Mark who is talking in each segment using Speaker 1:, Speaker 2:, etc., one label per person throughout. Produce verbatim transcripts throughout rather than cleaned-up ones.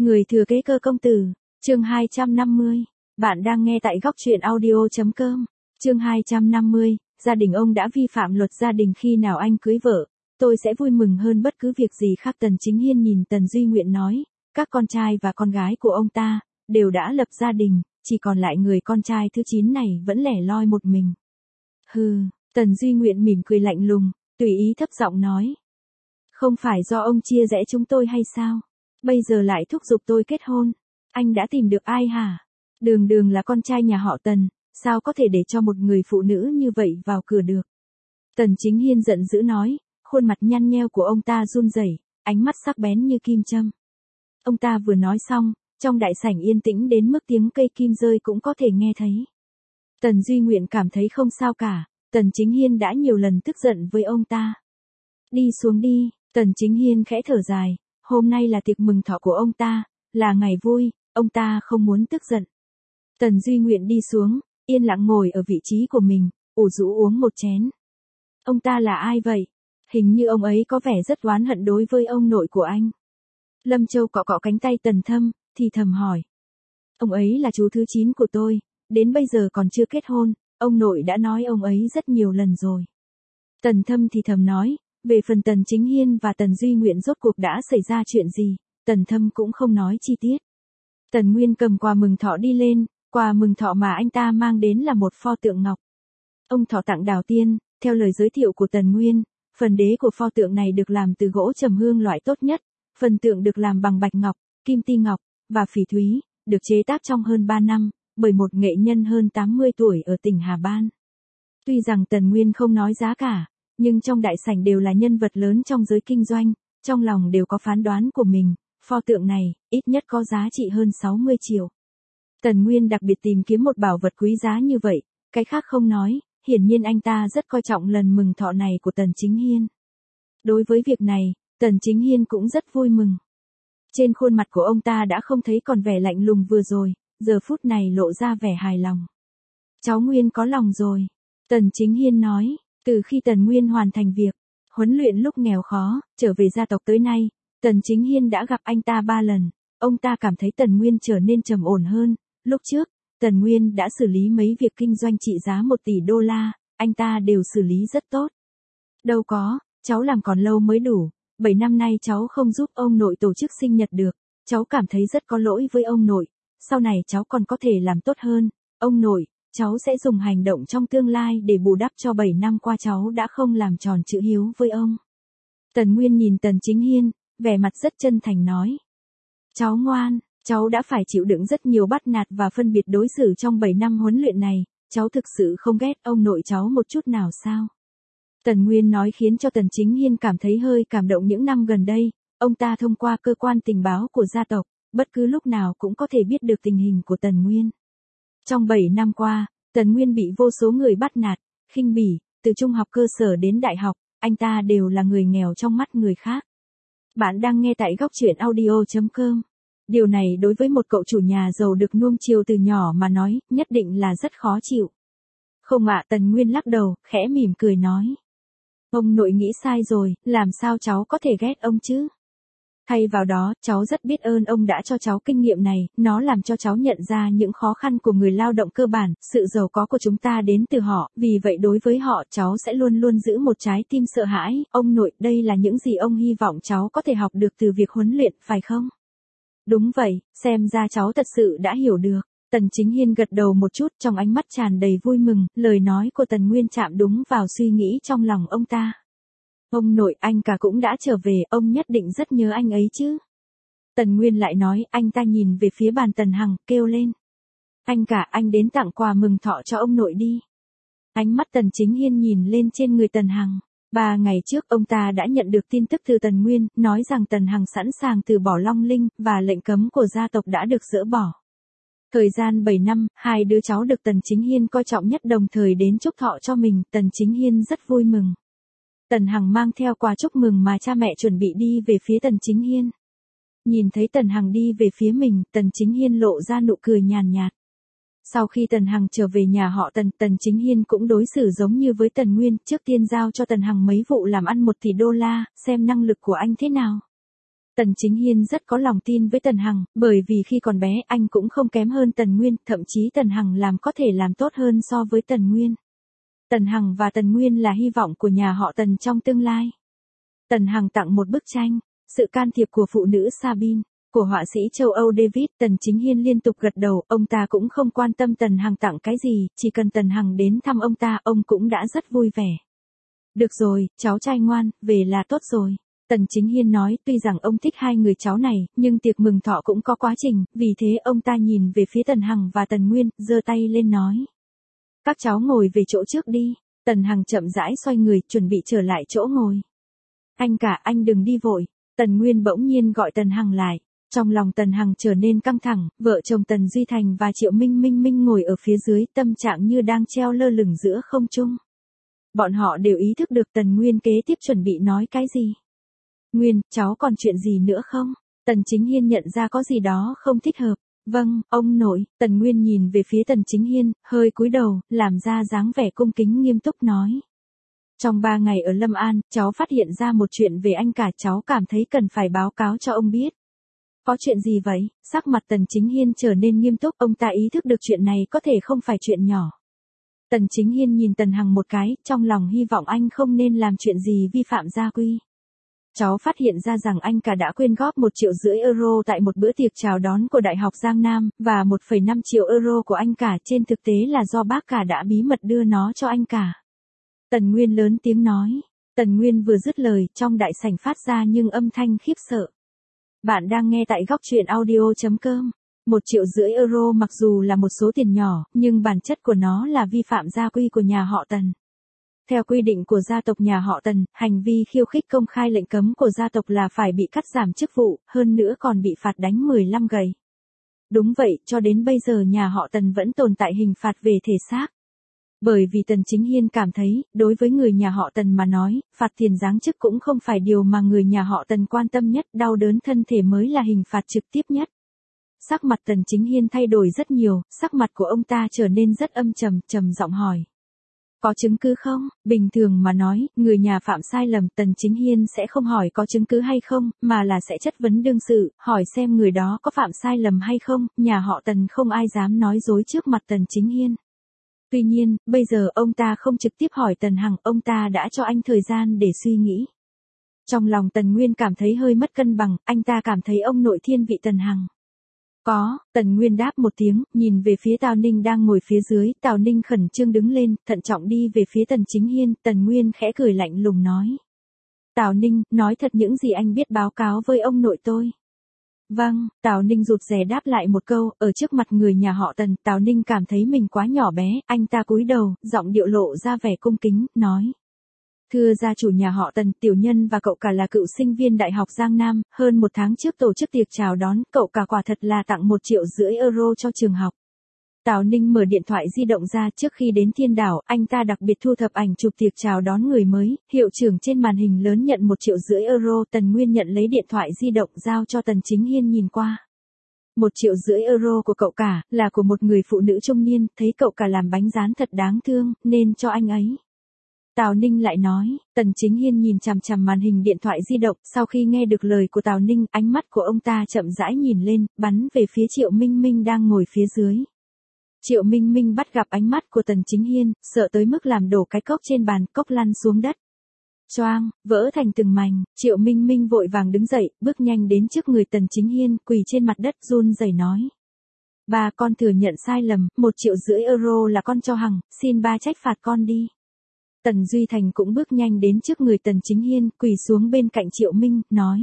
Speaker 1: Người thừa kế cơ công tử, chương hai trăm năm mươi. Bạn đang nghe tại góc truyện audio.com. Chương hai trăm năm mươi, gia đình ông đã vi phạm luật gia đình khi nào anh cưới vợ, tôi sẽ vui mừng hơn bất cứ việc gì khác. Tần Chính Hiên nhìn Tần Duy Nguyện nói, các con trai và con gái của ông ta đều đã lập gia đình, chỉ còn lại người con trai thứ chín này vẫn lẻ loi một mình. Hừ, Tần Duy Nguyện mỉm cười lạnh lùng, tùy ý thấp giọng nói. Không phải do ông chia rẽ chúng tôi hay sao? Bây giờ lại thúc giục tôi kết hôn. Anh đã tìm được ai hả? Đường Đường là con trai nhà họ Tần, sao có thể để cho một người phụ nữ như vậy vào cửa được? Tần Chính Hiên giận dữ nói, khuôn mặt nhăn nheo của ông ta run rẩy, ánh mắt sắc bén như kim châm. Ông ta vừa nói xong, trong đại sảnh yên tĩnh đến mức tiếng cây kim rơi cũng có thể nghe thấy. Tần Duy Nguyện cảm thấy không sao cả, Tần Chính Hiên đã nhiều lần tức giận với ông ta. Đi xuống đi, Tần Chính Hiên khẽ thở dài, hôm nay là tiệc mừng thọ của ông ta, là ngày vui, ông ta không muốn tức giận. Tần Duy Nguyện đi xuống, yên lặng ngồi ở vị trí của mình, ủ rũ uống một chén. Ông ta là ai vậy? Hình như ông ấy có vẻ rất oán hận đối với ông nội của anh. Lâm Châu cọ cọ cánh tay Tần Thâm, thì thầm hỏi. Ông ấy là chú thứ chín của tôi, đến bây giờ còn chưa kết hôn, ông nội đã nói ông ấy rất nhiều lần rồi. Tần Thâm thì thầm nói, về phần Tần Chính Hiên và Tần Duy Nguyện rốt cuộc đã xảy ra chuyện gì, Tần Thâm cũng không nói chi tiết. Tần Nguyên cầm quà mừng thọ đi lên, quà mừng thọ mà anh ta mang đến là một pho tượng ngọc. Ông thọ tặng Đào Tiên, theo lời giới thiệu của Tần Nguyên, phần đế của pho tượng này được làm từ gỗ trầm hương loại tốt nhất, phần tượng được làm bằng bạch ngọc, kim ti ngọc và phỉ thúy, được chế tác trong hơn ba năm, bởi một nghệ nhân hơn tám mươi tuổi ở tỉnh Hà Ban. Tuy rằng Tần Nguyên không nói giá cả, nhưng trong đại sảnh đều là nhân vật lớn trong giới kinh doanh, trong lòng đều có phán đoán của mình, pho tượng này, ít nhất có giá trị hơn sáu mươi triệu. Tần Nguyên đặc biệt tìm kiếm một bảo vật quý giá như vậy, cái khác không nói, hiển nhiên anh ta rất coi trọng lần mừng thọ này của Tần Chính Hiên. Đối với việc này, Tần Chính Hiên cũng rất vui mừng. Trên khuôn mặt của ông ta đã không thấy còn vẻ lạnh lùng vừa rồi, giờ phút này lộ ra vẻ hài lòng. Cháu Nguyên có lòng rồi, Tần Chính Hiên nói, từ khi Tần Nguyên hoàn thành việc huấn luyện lúc nghèo khó, trở về gia tộc tới nay, Tần Chính Hiên đã gặp anh ta ba lần, ông ta cảm thấy Tần Nguyên trở nên trầm ổn hơn, lúc trước, Tần Nguyên đã xử lý mấy việc kinh doanh trị giá một tỷ đô la, anh ta đều xử lý rất tốt. Đâu có, cháu làm còn lâu mới đủ, bảy năm nay cháu không giúp ông nội tổ chức sinh nhật được, cháu cảm thấy rất có lỗi với ông nội, sau này cháu còn có thể làm tốt hơn, ông nội, cháu sẽ dùng hành động trong tương lai để bù đắp cho bảy năm qua cháu đã không làm tròn chữ hiếu với ông. Tần Nguyên nhìn Tần Chính Hiên, vẻ mặt rất chân thành nói. Cháu ngoan, cháu đã phải chịu đựng rất nhiều bắt nạt và phân biệt đối xử trong bảy năm huấn luyện này, cháu thực sự không ghét ông nội cháu một chút nào sao? Tần Nguyên nói khiến cho Tần Chính Hiên cảm thấy hơi cảm động. Những năm gần đây, ông ta thông qua cơ quan tình báo của gia tộc, bất cứ lúc nào cũng có thể biết được tình hình của Tần Nguyên. Trong bảy năm qua, Tần Nguyên bị vô số người bắt nạt, khinh bỉ, từ trung học cơ sở đến đại học, anh ta đều là người nghèo trong mắt người khác. Bạn đang nghe tại góc truyện audio.com. Điều này đối với một cậu chủ nhà giàu được nuông chiều từ nhỏ mà nói, nhất định là rất khó chịu. Không ạ, Tần Nguyên lắc đầu, khẽ mỉm cười nói. Ông nội nghĩ sai rồi, làm sao cháu có thể ghét ông chứ? Thay vào đó, cháu rất biết ơn ông đã cho cháu kinh nghiệm này, nó làm cho cháu nhận ra những khó khăn của người lao động cơ bản, sự giàu có của chúng ta đến từ họ, vì vậy đối với họ cháu sẽ luôn luôn giữ một trái tim sợ hãi. Ông nội, đây là những gì ông hy vọng cháu có thể học được từ việc huấn luyện, phải không? Đúng vậy, xem ra cháu thật sự đã hiểu được. Tần Chính Hiên gật đầu một chút, trong ánh mắt tràn đầy vui mừng, lời nói của Tần Nguyên chạm đúng vào suy nghĩ trong lòng ông ta. Ông nội, anh cả cũng đã trở về, ông nhất định rất nhớ anh ấy chứ. Tần Nguyên lại nói, anh ta nhìn về phía bàn Tần Hằng, kêu lên. Anh cả, anh đến tặng quà mừng thọ cho ông nội đi. Ánh mắt Tần Chính Hiên nhìn lên trên người Tần Hằng. Ba ngày trước ông ta đã nhận được tin tức từ Tần Nguyên, nói rằng Tần Hằng sẵn sàng từ bỏ Long Linh, và lệnh cấm của gia tộc đã được dỡ bỏ. Thời gian bảy năm, hai đứa cháu được Tần Chính Hiên coi trọng nhất đồng thời đến chúc thọ cho mình, Tần Chính Hiên rất vui mừng. Tần Hằng mang theo quà chúc mừng mà cha mẹ chuẩn bị đi về phía Tần Chính Hiên. Nhìn thấy Tần Hằng đi về phía mình, Tần Chính Hiên lộ ra nụ cười nhàn nhạt. Sau khi Tần Hằng trở về nhà họ Tần, Tần Chính Hiên cũng đối xử giống như với Tần Nguyên, trước tiên giao cho Tần Hằng mấy vụ làm ăn một tỷ đô la, xem năng lực của anh thế nào. Tần Chính Hiên rất có lòng tin với Tần Hằng, bởi vì khi còn bé anh cũng không kém hơn Tần Nguyên, thậm chí Tần Hằng làm có thể làm tốt hơn so với Tần Nguyên. Tần Hằng và Tần Nguyên là hy vọng của nhà họ Tần trong tương lai. Tần Hằng tặng một bức tranh, sự can thiệp của phụ nữ Sabine, của họa sĩ châu Âu David. Tần Chính Hiên liên tục gật đầu, ông ta cũng không quan tâm Tần Hằng tặng cái gì, chỉ cần Tần Hằng đến thăm ông ta, ông cũng đã rất vui vẻ. Được rồi, cháu trai ngoan, về là tốt rồi. Tần Chính Hiên nói, tuy rằng ông thích hai người cháu này, nhưng tiệc mừng thọ cũng có quá trình, vì thế ông ta nhìn về phía Tần Hằng và Tần Nguyên, giơ tay lên nói. Các cháu ngồi về chỗ trước đi. Tần Hằng chậm rãi xoay người, chuẩn bị trở lại chỗ ngồi. Anh cả, anh đừng đi vội. Tần Nguyên bỗng nhiên gọi Tần Hằng lại. Trong lòng Tần Hằng trở nên căng thẳng, vợ chồng Tần Duy Thành và Triệu Minh Minh Minh ngồi ở phía dưới, tâm trạng như đang treo lơ lửng giữa không trung. Bọn họ đều ý thức được Tần Nguyên kế tiếp chuẩn bị nói cái gì. Nguyên, cháu còn chuyện gì nữa không? Tần Chính Hiên nhận ra có gì đó không thích hợp. Vâng, ông nội. Tần Nguyên nhìn về phía Tần Chính Hiên, hơi cúi đầu, làm ra dáng vẻ cung kính nghiêm túc nói. Trong ba ngày ở Lâm An, cháu phát hiện ra một chuyện về anh cả, cháu cảm thấy cần phải báo cáo cho ông biết. Có chuyện gì vậy? Sắc mặt Tần Chính Hiên trở nên nghiêm túc, ông ta ý thức được chuyện này có thể không phải chuyện nhỏ. Tần Chính Hiên nhìn Tần Hằng một cái, trong lòng hy vọng anh không nên làm chuyện gì vi phạm gia quy. Cháu phát hiện ra rằng anh cả đã quyên góp một triệu rưỡi euro tại một bữa tiệc chào đón của Đại học Giang Nam, và một phẩy năm triệu euro của anh cả trên thực tế là do bác cả đã bí mật đưa nó cho anh cả. Tần Nguyên lớn tiếng nói. Tần Nguyên vừa dứt lời, trong đại sảnh phát ra nhưng âm thanh khiếp sợ. Bạn đang nghe tại góc truyện audio chấm com. Một triệu rưỡi euro mặc dù là một số tiền nhỏ, nhưng bản chất của nó là vi phạm gia quy của nhà họ Tần. Theo quy định của gia tộc nhà họ Tần, hành vi khiêu khích công khai lệnh cấm của gia tộc là phải bị cắt giảm chức vụ, hơn nữa còn bị phạt đánh mười lăm gậy. Đúng vậy, cho đến bây giờ nhà họ Tần vẫn tồn tại hình phạt về thể xác. Bởi vì Tần Chính Hiên cảm thấy, đối với người nhà họ Tần mà nói, phạt tiền giáng chức cũng không phải điều mà người nhà họ Tần quan tâm nhất, đau đớn thân thể mới là hình phạt trực tiếp nhất. Sắc mặt Tần Chính Hiên thay đổi rất nhiều, sắc mặt của ông ta trở nên rất âm trầm, trầm giọng hỏi. Có chứng cứ không? Bình thường mà nói, người nhà phạm sai lầm, Tần Chính Hiên sẽ không hỏi có chứng cứ hay không, mà là sẽ chất vấn đương sự, hỏi xem người đó có phạm sai lầm hay không, nhà họ Tần không ai dám nói dối trước mặt Tần Chính Hiên. Tuy nhiên, bây giờ ông ta không trực tiếp hỏi Tần Hằng, ông ta đã cho anh thời gian để suy nghĩ. Trong lòng Tần Nguyên cảm thấy hơi mất cân bằng, anh ta cảm thấy ông nội thiên vị Tần Hằng. Có, Tần Nguyên đáp một tiếng, nhìn về phía Tào Ninh đang ngồi phía dưới, Tào Ninh khẩn trương đứng lên, thận trọng đi về phía Tần Chính Hiên, Tần Nguyên khẽ cười lạnh lùng nói. Tào Ninh, nói thật những gì anh biết báo cáo với ông nội tôi. Vâng, Tào Ninh rụt rè đáp lại một câu, ở trước mặt người nhà họ Tần, Tào Ninh cảm thấy mình quá nhỏ bé, anh ta cúi đầu, giọng điệu lộ ra vẻ cung kính, nói. Thưa gia chủ nhà họ Tần, tiểu nhân và cậu cả là cựu sinh viên Đại học Giang Nam, hơn một tháng trước tổ chức tiệc chào đón, cậu cả quả thật là tặng một triệu rưỡi euro cho trường học. Tào Ninh mở điện thoại di động ra, trước khi đến Thiên Đảo, anh ta đặc biệt thu thập ảnh chụp tiệc chào đón người mới, hiệu trưởng trên màn hình lớn nhận một triệu rưỡi euro, Tần Nguyên nhận lấy điện thoại di động giao cho Tần Chính Hiên nhìn qua. Một triệu rưỡi euro của cậu cả, là của một người phụ nữ trung niên, thấy cậu cả làm bánh rán thật đáng thương, nên cho anh ấy. Tào Ninh lại nói, Tần Chính Hiên nhìn chằm chằm màn hình điện thoại di động, sau khi nghe được lời của Tào Ninh, ánh mắt của ông ta chậm rãi nhìn lên, bắn về phía Triệu Minh Minh đang ngồi phía dưới. Triệu Minh Minh bắt gặp ánh mắt của Tần Chính Hiên, sợ tới mức làm đổ cái cốc trên bàn, cốc lăn xuống đất. Choang, vỡ thành từng mảnh, Triệu Minh Minh vội vàng đứng dậy, bước nhanh đến trước người Tần Chính Hiên, quỳ trên mặt đất run rẩy nói. Ba, con thừa nhận sai lầm, một triệu rưỡi euro là con cho Hằng, xin ba trách phạt con đi. Tần Duy Thành cũng bước nhanh đến trước người Tần Chính Hiên, quỳ xuống bên cạnh Triệu Minh, nói.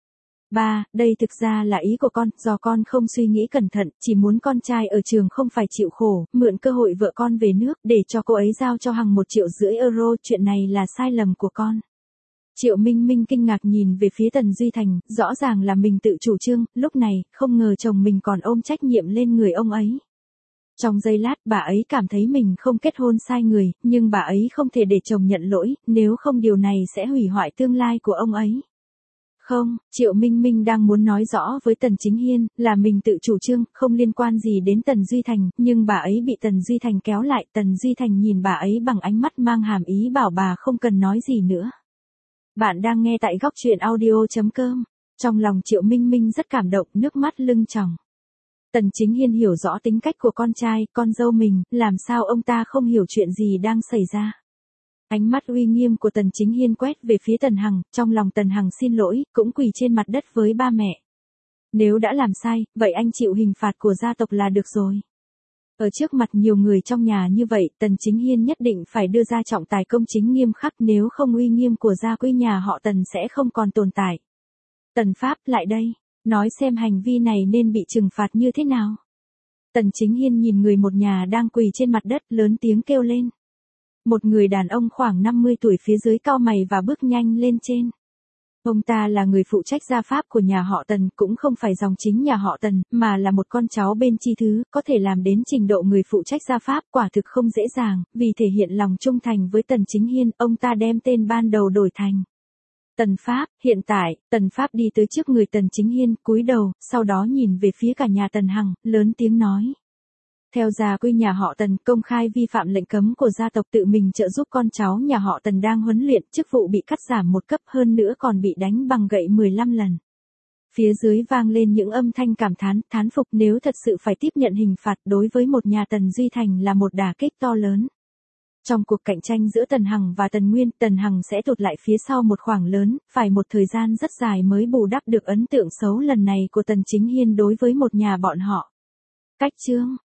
Speaker 1: Ba, đây thực ra là ý của con, do con không suy nghĩ cẩn thận, chỉ muốn con trai ở trường không phải chịu khổ, mượn cơ hội vợ con về nước, để cho cô ấy giao cho Hằng một triệu rưỡi euro, chuyện này là sai lầm của con. Triệu Minh Minh kinh ngạc nhìn về phía Tần Duy Thành, rõ ràng là mình tự chủ trương, lúc này, không ngờ chồng mình còn ôm trách nhiệm lên người ông ấy. Trong giây lát, bà ấy cảm thấy mình không kết hôn sai người, nhưng bà ấy không thể để chồng nhận lỗi, nếu không điều này sẽ hủy hoại tương lai của ông ấy. Không, Triệu Minh Minh đang muốn nói rõ với Tần Chính Hiên, là mình tự chủ trương, không liên quan gì đến Tần Duy Thành, nhưng bà ấy bị Tần Duy Thành kéo lại, Tần Duy Thành nhìn bà ấy bằng ánh mắt mang hàm ý bảo bà không cần nói gì nữa. Bạn đang nghe tại góc truyện audio chấm com. Trong lòng Triệu Minh Minh rất cảm động, nước mắt lưng tròng. Tần Chính Hiên hiểu rõ tính cách của con trai, con dâu mình, làm sao ông ta không hiểu chuyện gì đang xảy ra. Ánh mắt uy nghiêm của Tần Chính Hiên quét về phía Tần Hằng, trong lòng Tần Hằng xin lỗi, cũng quỳ trên mặt đất với ba mẹ. Nếu đã làm sai, vậy anh chịu hình phạt của gia tộc là được rồi. Ở trước mặt nhiều người trong nhà như vậy, Tần Chính Hiên nhất định phải đưa ra trọng tài công chính nghiêm khắc, nếu không uy nghiêm của gia quy nhà họ Tần sẽ không còn tồn tại. Tần Pháp, lại đây, nói xem hành vi này nên bị trừng phạt như thế nào. Tần Chính Hiên nhìn người một nhà đang quỳ trên mặt đất, lớn tiếng kêu lên. Một người đàn ông khoảng năm mươi tuổi phía dưới cau mày và bước nhanh lên trên. Ông ta là người phụ trách gia pháp của nhà họ Tần, cũng không phải dòng chính nhà họ Tần, mà là một con cháu bên chi thứ, có thể làm đến trình độ người phụ trách gia pháp quả thực không dễ dàng, vì thể hiện lòng trung thành với Tần Chính Hiên, ông ta đem tên ban đầu đổi thành Tần Pháp. Hiện tại, Tần Pháp đi tới trước người Tần Chính Hiên, cúi đầu, sau đó nhìn về phía cả nhà Tần Hằng, lớn tiếng nói. Theo gia quy nhà họ Tần, công khai vi phạm lệnh cấm của gia tộc, tự mình trợ giúp con cháu nhà họ Tần đang huấn luyện, chức vụ bị cắt giảm một cấp, hơn nữa còn bị đánh bằng gậy mười lăm lần. Phía dưới vang lên những âm thanh cảm thán, thán phục, nếu thật sự phải tiếp nhận hình phạt đối với một nhà Tần Duy Thành là một đả kích to lớn. Trong cuộc cạnh tranh giữa Tần Hằng và Tần Nguyên, Tần Hằng sẽ tụt lại phía sau một khoảng lớn, phải một thời gian rất dài mới bù đắp được ấn tượng xấu lần này của Tần Chính Hiên đối với một nhà bọn họ. Cách chương